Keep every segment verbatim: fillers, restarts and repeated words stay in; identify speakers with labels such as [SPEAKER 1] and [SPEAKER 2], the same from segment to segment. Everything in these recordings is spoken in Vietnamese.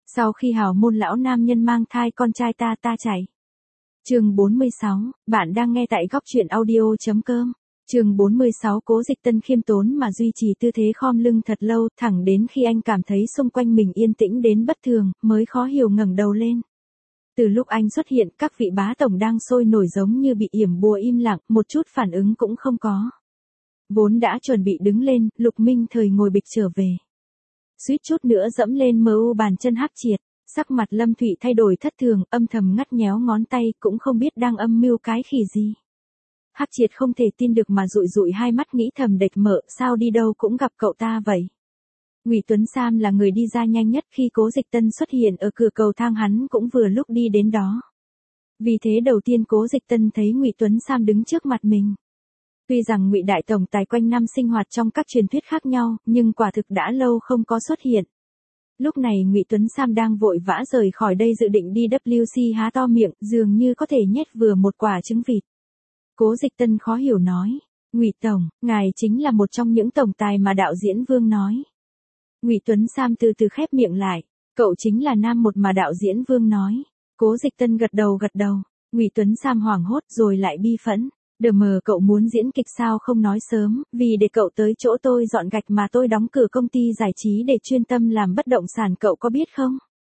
[SPEAKER 1] Sau khi hào môn lão nam nhân mang thai con trai ta ta chạy. Chương bốn mươi sáu, bạn đang nghe tại góc truyện audio chấm com. Chương bốn mươi sáu, Cố Dịch Tân khiêm tốn mà duy trì tư thế khom lưng thật lâu, thẳng đến khi anh cảm thấy xung quanh mình yên tĩnh đến bất thường, mới khó hiểu ngẩng đầu lên. Từ lúc anh xuất hiện, các vị bá tổng đang sôi nổi giống như bị yểm bùa im lặng, một chút phản ứng cũng không có. Vốn đã chuẩn bị đứng lên, Lục Minh Thời ngồi bịch trở về. Suýt chút nữa dẫm lên mờ u bàn chân Hắc Triệt, sắc mặt Lâm Thụy thay đổi thất thường, âm thầm ngắt nhéo ngón tay, cũng không biết đang âm mưu cái khỉ gì. Hắc Triệt không thể tin được mà dụi dụi hai mắt nghĩ thầm địch mợ, sao đi đâu cũng gặp cậu ta vậy. Ngụy Tuấn Sam là người đi ra nhanh nhất khi Cố Dịch Tân xuất hiện ở cửa cầu thang, hắn cũng vừa lúc đi đến đó. Vì thế đầu tiên Cố Dịch Tân thấy Ngụy Tuấn Sam đứng trước mặt mình. Tuy rằng Ngụy đại tổng tài quanh năm sinh hoạt trong các truyền thuyết khác nhau, nhưng quả thực đã lâu không có xuất hiện. Lúc này Ngụy Tuấn Sam đang vội vã rời khỏi đây dự định đi vê kép xê há to miệng, dường như có thể nhét vừa một quả trứng vịt. Cố Dịch Tân khó hiểu nói, Ngụy tổng, ngài chính là một trong những tổng tài mà đạo diễn Vương nói. Ngụy Tuấn Sam từ từ khép miệng lại, cậu chính là nam một mà đạo diễn Vương nói. Cố Dịch Tân gật đầu gật đầu, Ngụy Tuấn Sam hoảng hốt rồi lại bi phẫn. Đờ mờ, cậu muốn diễn kịch sao không nói sớm, vì để cậu tới chỗ tôi dọn gạch mà tôi đóng cửa công ty giải trí để chuyên tâm làm bất động sản, cậu có biết không?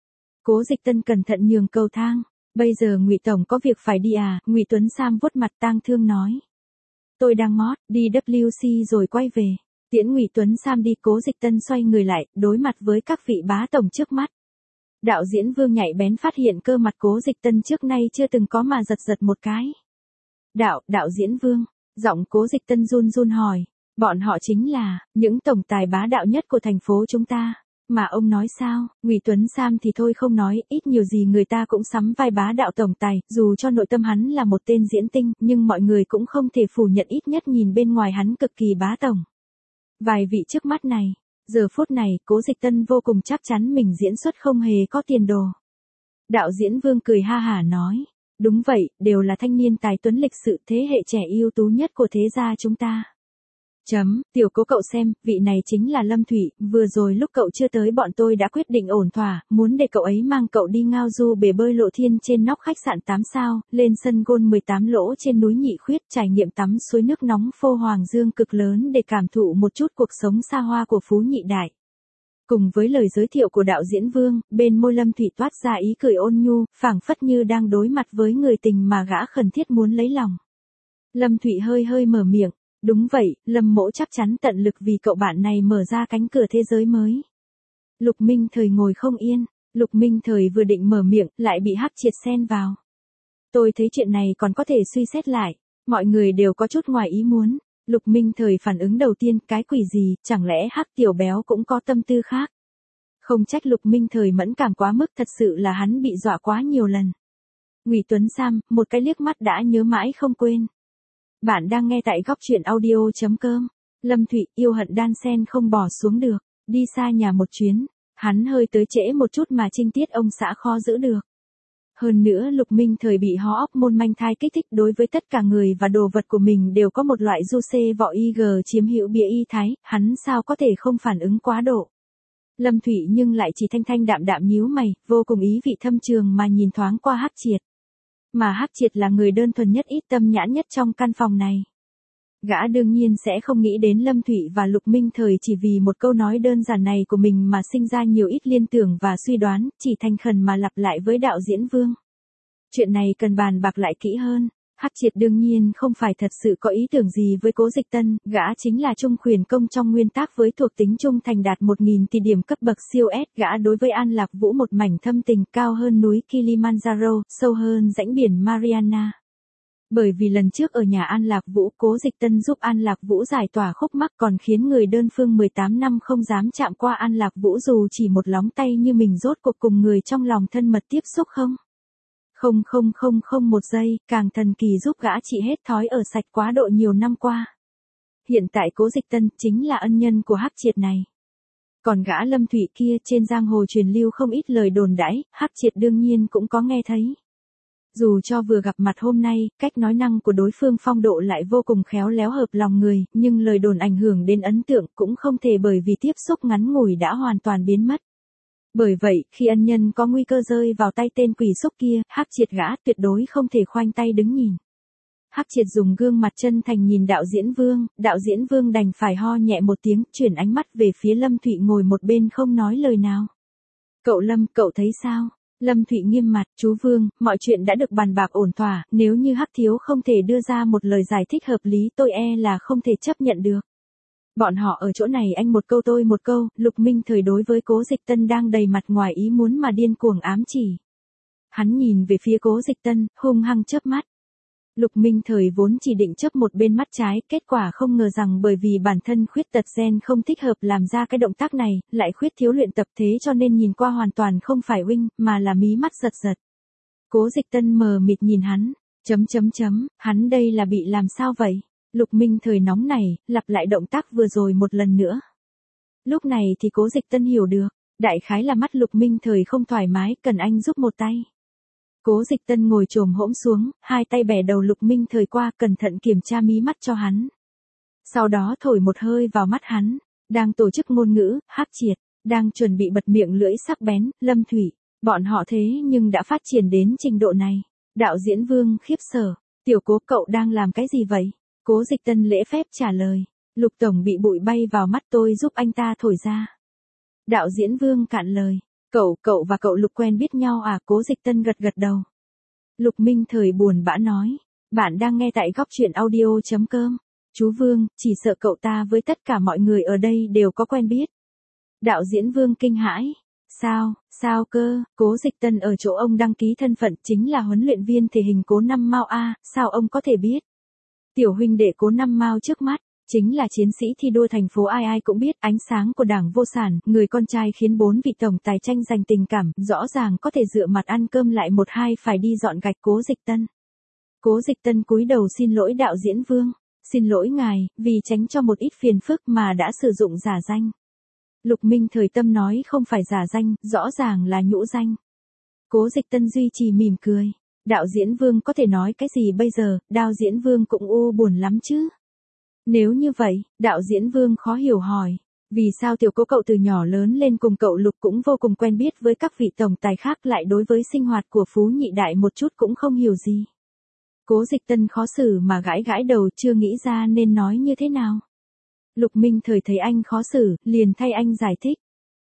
[SPEAKER 1] Cố Dịch Tân cẩn thận nhường cầu thang, bây giờ Ngụy tổng có việc phải đi à? Ngụy Tuấn Sam vuốt mặt tang thương nói. Tôi đang mót, đi vê kép xê rồi quay về. Tiễn Ngụy Tuấn Sam đi, Cố Dịch Tân xoay người lại, đối mặt với các vị bá tổng trước mắt. Đạo diễn Vương nhạy bén phát hiện cơ mặt Cố Dịch Tân trước nay chưa từng có mà giật giật một cái. Đạo, đạo diễn Vương, giọng Cố Dịch Tân run run hỏi, bọn họ chính là những tổng tài bá đạo nhất của thành phố chúng ta, mà ông nói sao? Ngụy Tuấn Sam thì thôi không nói, ít nhiều gì người ta cũng sắm vai bá đạo tổng tài, dù cho nội tâm hắn là một tên diễn tinh, nhưng mọi người cũng không thể phủ nhận ít nhất nhìn bên ngoài hắn cực kỳ bá tổng. Vài vị trước mắt này, giờ phút này, Cố Dịch Tân vô cùng chắc chắn mình diễn xuất không hề có tiền đồ. Đạo diễn Vương cười ha hả nói. Đúng vậy, đều là thanh niên tài tuấn lịch sự, thế hệ trẻ ưu tú nhất của thế gia chúng ta. Chấm, tiểu Cố cậu xem, vị này chính là Lâm Thụy, vừa rồi lúc cậu chưa tới bọn tôi đã quyết định ổn thỏa, muốn để cậu ấy mang cậu đi ngao du bể bơi Lộ Thiên trên nóc khách sạn tám sao, lên sân golf mười tám lỗ trên núi Nhị Khuyết, trải nghiệm tắm suối nước nóng phô Hoàng Dương cực lớn để cảm thụ một chút cuộc sống xa hoa của Phú Nhị Đại. Cùng với lời giới thiệu của đạo diễn Vương, bên môi Lâm Thụy toát ra ý cười ôn nhu, phảng phất như đang đối mặt với người tình mà gã khẩn thiết muốn lấy lòng. Lâm Thụy hơi hơi mở miệng, đúng vậy, Lâm mỗ chắc chắn tận lực vì cậu bạn này mở ra cánh cửa thế giới mới. Lục Minh Thời ngồi không yên, Lục Minh Thời vừa định mở miệng, lại bị Hắc Triệt xen vào. Tôi thấy chuyện này còn có thể suy xét lại, mọi người đều có chút ngoài ý muốn. Lục Minh Thời phản ứng đầu tiên, cái quỷ gì, chẳng lẽ Hắc tiểu béo cũng có tâm tư khác? Không trách Lục Minh Thời mẫn cảm quá mức, thật sự là hắn bị dọa quá nhiều lần. Ngụy Tuấn Sam, một cái liếc mắt đã nhớ mãi không quên. Bạn đang nghe tại góc truyện audio chấm com. Lâm Thụy, yêu hận đan sen không bỏ xuống được, đi xa nhà một chuyến, hắn hơi tới trễ một chút mà trinh tiết ông xã khó giữ được. Hơn nữa Lục Minh Thời bị hó óc môn manh thai kích thích, đối với tất cả người và đồ vật của mình đều có một loại du xê vọ y gờ chiếm hữu bia y thái, hắn sao có thể không phản ứng quá độ. Lâm Thụy nhưng lại chỉ thanh thanh đạm đạm nhíu mày, vô cùng ý vị thâm trường mà nhìn thoáng qua Hắc Triệt. Mà Hắc Triệt là người đơn thuần nhất, ít tâm nhãn nhất trong căn phòng này. Gã đương nhiên sẽ không nghĩ đến Lâm Thụy và Lục Minh Thời chỉ vì một câu nói đơn giản này của mình mà sinh ra nhiều ít liên tưởng và suy đoán, chỉ thành khẩn mà lặp lại với đạo diễn Vương. Chuyện này cần bàn bạc lại kỹ hơn. Hắc Triệt đương nhiên không phải thật sự có ý tưởng gì với Cố Dịch Tân, gã chính là trung khuyển công trong nguyên tắc với thuộc tính trung thành đạt một nghìn tỷ điểm cấp bậc siêu S, gã đối với An Lạc Vũ một mảnh thâm tình, cao hơn núi Kilimanjaro, sâu hơn rãnh biển Mariana. Bởi vì lần trước ở nhà An Lạc Vũ, Cố Dịch Tân giúp An Lạc Vũ giải tỏa khúc mắc, còn khiến người đơn phương mười tám năm không dám chạm qua An Lạc Vũ dù chỉ một lóng tay, như mình rốt cuộc cùng người trong lòng thân mật tiếp xúc không? Không không không không một giây, càng thần kỳ giúp gã trị hết thói ở sạch quá độ nhiều năm qua. Hiện tại Cố Dịch Tân chính là ân nhân của Hắc Triệt này. Còn gã Lâm Thụy kia, trên giang hồ truyền lưu không ít lời đồn đãi, Hắc Triệt đương nhiên cũng có nghe thấy. Dù cho vừa gặp mặt hôm nay, cách nói năng của đối phương phong độ lại vô cùng khéo léo hợp lòng người, nhưng lời đồn ảnh hưởng đến ấn tượng cũng không thể bởi vì tiếp xúc ngắn ngủi đã hoàn toàn biến mất. Bởi vậy, khi ân nhân có nguy cơ rơi vào tay tên quỷ xúc kia, Hắc Triệt gã tuyệt đối không thể khoanh tay đứng nhìn. Hắc Triệt dùng gương mặt chân thành nhìn đạo diễn Vương, đạo diễn Vương đành phải ho nhẹ một tiếng, chuyển ánh mắt về phía Lâm Thụy ngồi một bên không nói lời nào. Cậu Lâm, cậu thấy sao? Lâm Thụy nghiêm mặt, chú Vương, mọi chuyện đã được bàn bạc ổn thỏa, nếu như Hắc Thiếu không thể đưa ra một lời giải thích hợp lý tôi e là không thể chấp nhận được. Bọn họ ở chỗ này anh một câu tôi một câu, Lục Minh Thời đối với Cố Dịch Tân đang đầy mặt ngoài ý muốn mà điên cuồng ám chỉ. Hắn nhìn về phía Cố Dịch Tân, hung hăng chớp mắt. Lục Minh Thời vốn chỉ định chớp một bên mắt trái, kết quả không ngờ rằng bởi vì bản thân khuyết tật gen không thích hợp làm ra cái động tác này, lại khuyết thiếu luyện tập thế cho nên nhìn qua hoàn toàn không phải wing, mà là mí mắt giật giật. Cố Dịch Tân mờ mịt nhìn hắn, chấm chấm chấm, hắn đây là bị làm sao vậy? Lục Minh Thời nóng này, lặp lại động tác vừa rồi một lần nữa. Lúc này thì Cố Dịch Tân hiểu được, đại khái là mắt Lục Minh Thời không thoải mái, cần anh giúp một tay. Cố Dịch Tân ngồi chồm hỗn xuống, hai tay bẻ đầu Lục Minh Thời qua, cẩn thận kiểm tra mí mắt cho hắn. Sau đó thổi một hơi vào mắt hắn, đang tổ chức ngôn ngữ, Hắc Triệt, đang chuẩn bị bật miệng lưỡi sắc bén, Lâm Thụy, bọn họ thế nhưng đã phát triển đến trình độ này. Đạo diễn Vương khiếp sợ, tiểu Cố cậu đang làm cái gì vậy? Cố Dịch Tân lễ phép trả lời, Lục Tổng bị bụi bay vào mắt tôi giúp anh ta thổi ra. Đạo diễn Vương cạn lời, cậu, cậu và cậu Lục quen biết nhau à? Cố Dịch Tân gật gật đầu. Lục Minh Thời buồn bã nói, bạn đang nghe tại góc truyện audio chấm com. Chú Vương, chỉ sợ cậu ta với tất cả mọi người ở đây đều có quen biết. Đạo diễn Vương kinh hãi, sao, sao cơ? Cố Dịch Tân ở chỗ ông đăng ký thân phận chính là huấn luyện viên thể hình Cố Năm Mao a, sao ông có thể biết? Tiểu huynh đệ Cố Năm Mao trước mắt, chính là chiến sĩ thi đua thành phố ai ai cũng biết, ánh sáng của Đảng Vô Sản, người con trai khiến bốn vị tổng tài tranh giành tình cảm, rõ ràng có thể dựa mặt ăn cơm lại một hai phải đi dọn gạch. Cố Dịch Tân. Cố Dịch Tân cúi đầu xin lỗi đạo diễn Vương, xin lỗi ngài, vì tránh cho một ít phiền phức mà đã sử dụng giả danh. Lục Minh Thời tâm nói không phải giả danh, rõ ràng là nhũ danh. Cố Dịch Tân duy trì mỉm cười. Đạo diễn Vương có thể nói cái gì bây giờ, đạo diễn Vương cũng u buồn lắm chứ. Nếu như vậy, đạo diễn Vương khó hiểu hỏi, vì sao tiểu Cố cậu từ nhỏ lớn lên cùng cậu Lục cũng vô cùng quen biết với các vị tổng tài khác lại đối với sinh hoạt của Phú Nhị Đại một chút cũng không hiểu gì. Cố Dịch Tân khó xử mà gãi gãi đầu, chưa nghĩ ra nên nói như thế nào. Lục Minh Thời thấy anh khó xử, liền thay anh giải thích.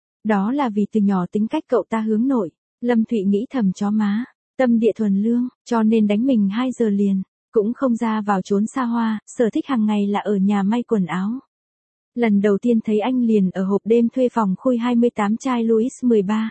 [SPEAKER 1] Đó là vì từ nhỏ tính cách cậu ta hướng nội, Lâm Thụy nghĩ thầm chó má, tâm địa thuần lương, cho nên đánh mình hai giờ liền, cũng không ra vào trốn xa hoa, sở thích hàng ngày là ở nhà may quần áo. Lần đầu tiên thấy anh liền ở hộp đêm thuê phòng khui hai mươi tám chai Louis mười ba.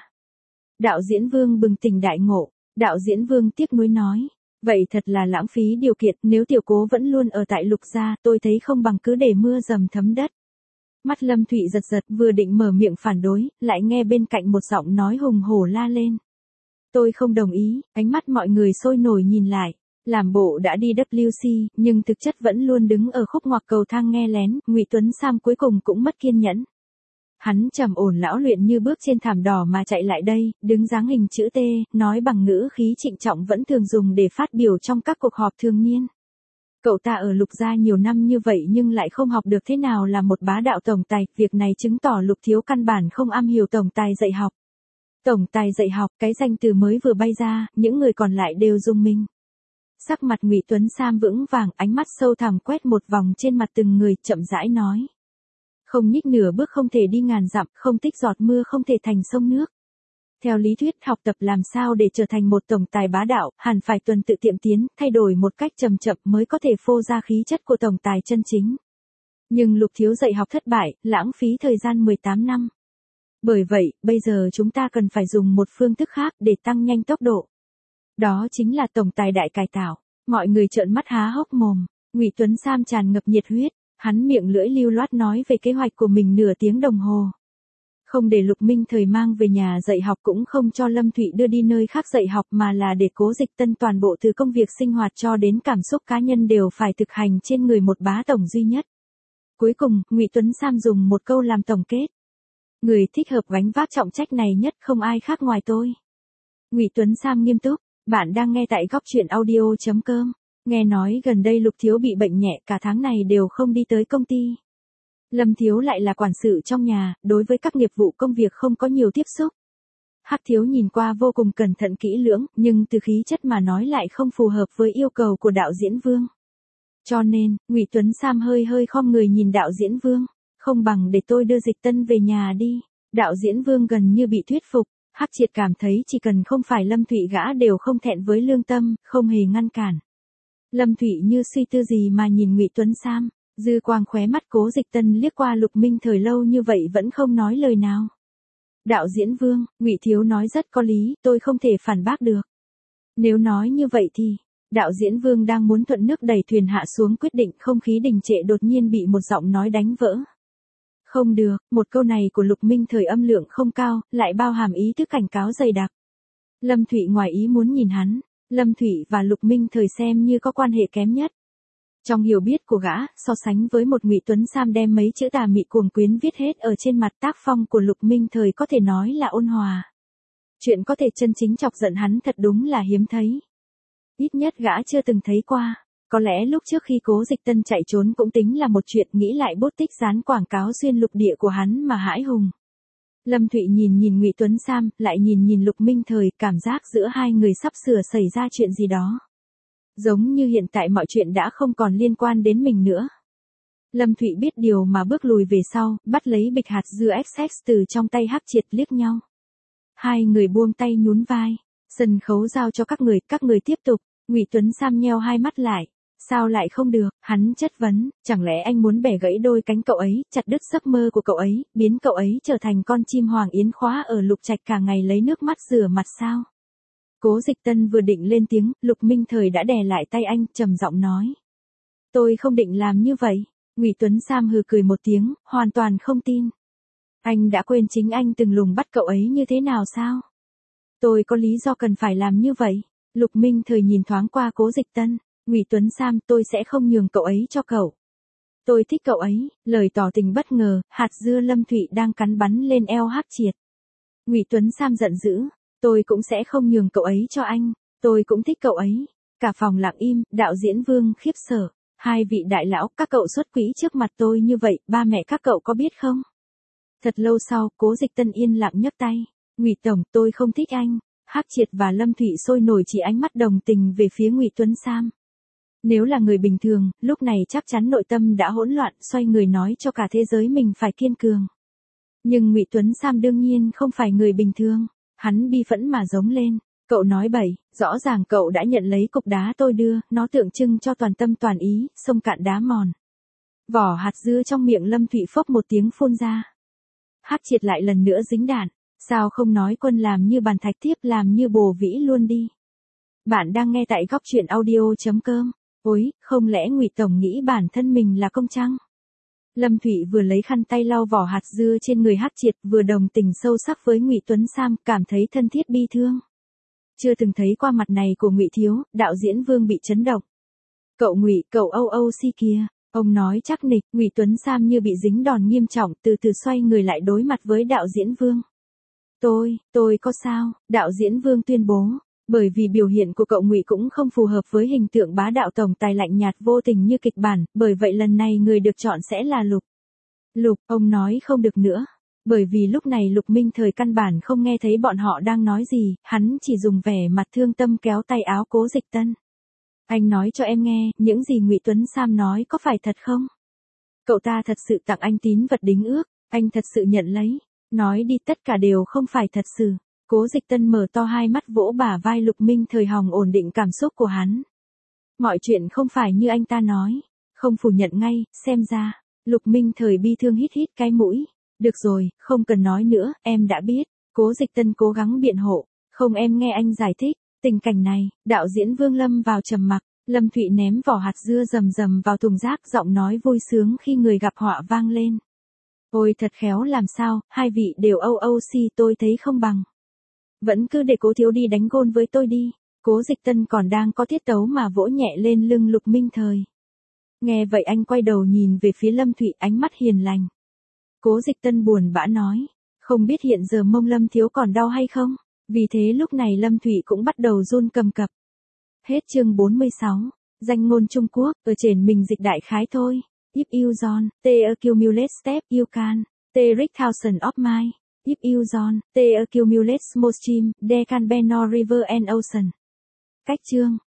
[SPEAKER 1] Đạo diễn Vương bừng tỉnh đại ngộ, đạo diễn Vương tiếc nuối nói, vậy thật là lãng phí điều kiện, nếu tiểu Cố vẫn luôn ở tại Lục gia, tôi thấy không bằng cứ để mưa dầm thấm đất. Mắt Lâm Thụy giật giật, vừa định mở miệng phản đối, lại nghe bên cạnh một giọng nói hùng hổ la lên. Tôi không đồng ý, ánh mắt mọi người sôi nổi nhìn lại, làm bộ đã đi W C, nhưng thực chất vẫn luôn đứng ở khúc ngoặc cầu thang nghe lén, Ngụy Tuấn Sam cuối cùng cũng mất kiên nhẫn. Hắn trầm ổn lão luyện như bước trên thảm đỏ mà chạy lại đây, đứng dáng hình chữ T, nói bằng ngữ khí trịnh trọng vẫn thường dùng để phát biểu trong các cuộc họp thường niên. Cậu ta ở Lục gia nhiều năm như vậy nhưng lại không học được thế nào là một bá đạo tổng tài, việc này chứng tỏ Lục thiếu căn bản không am hiểu tổng tài dạy học. Tổng tài dạy học, cái danh từ mới vừa bay ra, những người còn lại đều rung mình. Sắc mặt Ngụy Tuấn Sam vững vàng, ánh mắt sâu thẳm quét một vòng trên mặt từng người, chậm rãi nói. Không nhích nửa bước không thể đi ngàn dặm, không tích giọt mưa không thể thành sông nước. Theo lý thuyết học tập làm sao để trở thành một tổng tài bá đạo, hẳn phải tuần tự tiệm tiến, thay đổi một cách chậm chậm mới có thể phô ra khí chất của tổng tài chân chính. Nhưng Lục thiếu dạy học thất bại, lãng phí thời gian mười tám năm. Bởi vậy, bây giờ chúng ta cần phải dùng một phương thức khác để tăng nhanh tốc độ. Đó chính là tổng tài đại cải tạo. Mọi người trợn mắt há hốc mồm, Ngụy Tuấn Sam tràn ngập nhiệt huyết, hắn miệng lưỡi lưu loát nói về kế hoạch của mình nửa tiếng đồng hồ. Không để Lục Minh Thời mang về nhà dạy học, cũng không cho Lâm Thụy đưa đi nơi khác dạy học, mà là để Cố Dịch Tân toàn bộ từ công việc sinh hoạt cho đến cảm xúc cá nhân đều phải thực hành trên người một bá tổng duy nhất. Cuối cùng, Ngụy Tuấn Sam dùng một câu làm tổng kết. Người thích hợp gánh vác trọng trách này nhất không ai khác ngoài tôi. Ngụy Tuấn Sam nghiêm túc, bạn đang nghe tại góc truyện audio chấm com. Nghe nói gần đây Lục thiếu bị bệnh nhẹ, cả tháng này đều không đi tới công ty. Lâm thiếu lại là quản sự trong nhà, đối với các nghiệp vụ công việc không có nhiều tiếp xúc. Hắc thiếu nhìn qua vô cùng cẩn thận kỹ lưỡng, nhưng từ khí chất mà nói lại không phù hợp với yêu cầu của đạo diễn Vương. Cho nên, Ngụy Tuấn Sam hơi hơi khom người nhìn đạo diễn Vương, không bằng để tôi đưa Dịch Tân về nhà đi. Đạo diễn Vương gần như bị thuyết phục, Hắc Triệt cảm thấy chỉ cần không phải Lâm Thụy gã đều không thẹn với lương tâm, không hề ngăn cản. Lâm Thụy như suy tư gì mà nhìn Ngụy Tuấn Sam, dư quang khóe mắt Cố Dịch Tân liếc qua Lục Minh Thời lâu như vậy vẫn không nói lời nào. Đạo diễn Vương, Ngụy thiếu nói rất có lý, tôi không thể phản bác được. Nếu nói như vậy thì, đạo diễn Vương đang muốn thuận nước đẩy thuyền hạ xuống quyết định không khí đình trệ đột nhiên bị một giọng nói đánh vỡ. Không được, một câu này của Lục Minh Thời âm lượng không cao, lại bao hàm ý thức cảnh cáo dày đặc. Lâm Thụy ngoài ý muốn nhìn hắn, Lâm Thụy và Lục Minh Thời xem như có quan hệ kém nhất. Trong hiểu biết của gã, so sánh với một Ngụy Tuấn Sam đem mấy chữ tà mị cuồng quyến viết hết ở trên mặt, tác phong của Lục Minh Thời có thể nói là ôn hòa. Chuyện có thể chân chính chọc giận hắn thật đúng là hiếm thấy. Ít nhất gã chưa từng thấy qua. Có lẽ lúc trước khi Cố Dịch Tân chạy trốn cũng tính là một chuyện, nghĩ lại bút tích dán quảng cáo xuyên lục địa của hắn mà hãi hùng. Lâm Thụy nhìn nhìn Ngụy Tuấn Sam, lại nhìn nhìn Lục Minh Thời, cảm giác giữa hai người sắp sửa xảy ra chuyện gì đó. Giống như hiện tại mọi chuyện đã không còn liên quan đến mình nữa. Lâm Thụy biết điều mà bước lùi về sau, bắt lấy bịch hạt dưa ích ích từ trong tay Hắc Triệt liếc nhau. Hai người buông tay nhún vai, sân khấu giao cho các người, các người tiếp tục. Ngụy Tuấn Sam nheo hai mắt lại. Sao lại không được, hắn chất vấn, chẳng lẽ anh muốn bẻ gãy đôi cánh cậu ấy, chặt đứt giấc mơ của cậu ấy, biến cậu ấy trở thành con chim hoàng yến khóa ở Lục Trạch cả ngày lấy nước mắt rửa mặt sao? Cố Dịch Tân vừa định lên tiếng, Lục Minh Thời đã đè lại tay anh, trầm giọng nói. Tôi không định làm như vậy. Ngụy Tuấn Sam hừ cười một tiếng, hoàn toàn không tin. Anh đã quên chính anh từng lùng bắt cậu ấy như thế nào sao? Tôi có lý do cần phải làm như vậy. Lục Minh Thời nhìn thoáng qua Cố Dịch Tân. Ngụy Tuấn Sam, tôi sẽ không nhường cậu ấy cho cậu. Tôi thích cậu ấy. Lời tỏ tình bất ngờ, hạt dưa Lâm Thụy đang cắn bắn lên eo Hắc Triệt. Ngụy Tuấn Sam giận dữ. Tôi cũng sẽ không nhường cậu ấy cho anh. Tôi cũng thích cậu ấy. Cả phòng lặng im, đạo diễn Vương khiếp sợ. Hai vị đại lão, các cậu xuất quỹ trước mặt tôi như vậy, ba mẹ các cậu có biết không? Thật lâu sau, Cố Dịch Tân yên lặng nhấc tay. Ngụy tổng, tôi không thích anh. Hắc Triệt và Lâm Thụy sôi nổi chỉ ánh mắt đồng tình về phía Ngụy Tuấn Sam. Nếu là người bình thường, lúc này chắc chắn nội tâm đã hỗn loạn, xoay người nói cho cả thế giới mình phải kiên cường. Nhưng Ngụy Tuấn Sam đương nhiên không phải người bình thường, hắn bi phẫn mà giống lên, cậu nói bậy, rõ ràng cậu đã nhận lấy cục đá tôi đưa, nó tượng trưng cho toàn tâm toàn ý, sông cạn đá mòn. Vỏ hạt dưa trong miệng Lâm Thụy phốc một tiếng phun ra. Hắc Triệt lại lần nữa dính đạn, sao không nói quân làm như bàn thạch tiếp làm như bồ vĩ luôn đi. Bạn đang nghe tại góc truyện audio chấm com. Ôi, không lẽ Ngụy tổng nghĩ bản thân mình là công chăng? Lâm Thụy vừa lấy khăn tay lau vỏ hạt dưa trên người Hắc Triệt, vừa đồng tình sâu sắc với Ngụy Tuấn Sam, cảm thấy thân thiết bi thương. Chưa từng thấy qua mặt này của Ngụy thiếu, đạo diễn Vương bị chấn động. Cậu Ngụy, cậu Âu Âu si kìa, ông nói chắc nịch. Ngụy Tuấn Sam như bị dính đòn nghiêm trọng, từ từ xoay người lại đối mặt với đạo diễn Vương. Tôi, tôi có sao? Đạo diễn Vương tuyên bố. Bởi vì biểu hiện của cậu Ngụy cũng không phù hợp với hình tượng bá đạo tổng tài lạnh nhạt vô tình như kịch bản, bởi vậy lần này người được chọn sẽ là Lục. Lục, ông nói không được nữa. Bởi vì lúc này Lục Minh Thời căn bản không nghe thấy bọn họ đang nói gì, hắn chỉ dùng vẻ mặt thương tâm kéo tay áo Cố Dịch Tân. Anh nói cho em nghe, những gì Ngụy Tuấn Sam nói có phải thật không? Cậu ta thật sự tặng anh tín vật đính ước, anh thật sự nhận lấy. Nói đi, tất cả đều không phải thật sự. Cố Dịch Tân mở to hai mắt vỗ bả vai Lục Minh Thời hòng ổn định cảm xúc của hắn. Mọi chuyện không phải như anh ta nói. Không phủ nhận ngay, xem ra. Lục Minh Thời bi thương hít hít cái mũi. Được rồi, không cần nói nữa, em đã biết. Cố Dịch Tân cố gắng biện hộ. Không, em nghe anh giải thích. Tình cảnh này, đạo diễn Vương lâm vào trầm mặc. Lâm Thụy ném vỏ hạt dưa rầm rầm vào thùng rác, giọng nói vui sướng khi người gặp họa vang lên. Ôi thật khéo làm sao, hai vị đều âu âu si, tôi thấy không bằng. Vẫn cứ để Cố thiếu đi đánh gôn với tôi đi. Cố Dịch Tân còn đang có tiết tấu mà vỗ nhẹ lên lưng Lục Minh Thời. Nghe vậy anh quay đầu nhìn về phía Lâm Thụy, ánh mắt hiền lành. Cố Dịch Tân buồn bã nói, không biết hiện giờ mông Lâm thiếu còn đau hay không? Vì thế lúc này Lâm Thụy cũng bắt đầu run cầm cập. Hết chương bốn mươi sáu. Danh ngôn Trung Quốc, ở trên mình dịch đại khái thôi. If you John, the accumulate step you can, the rig thousand of mile. If you John, the accumulates more stream, they can be no river and ocean. Cách chương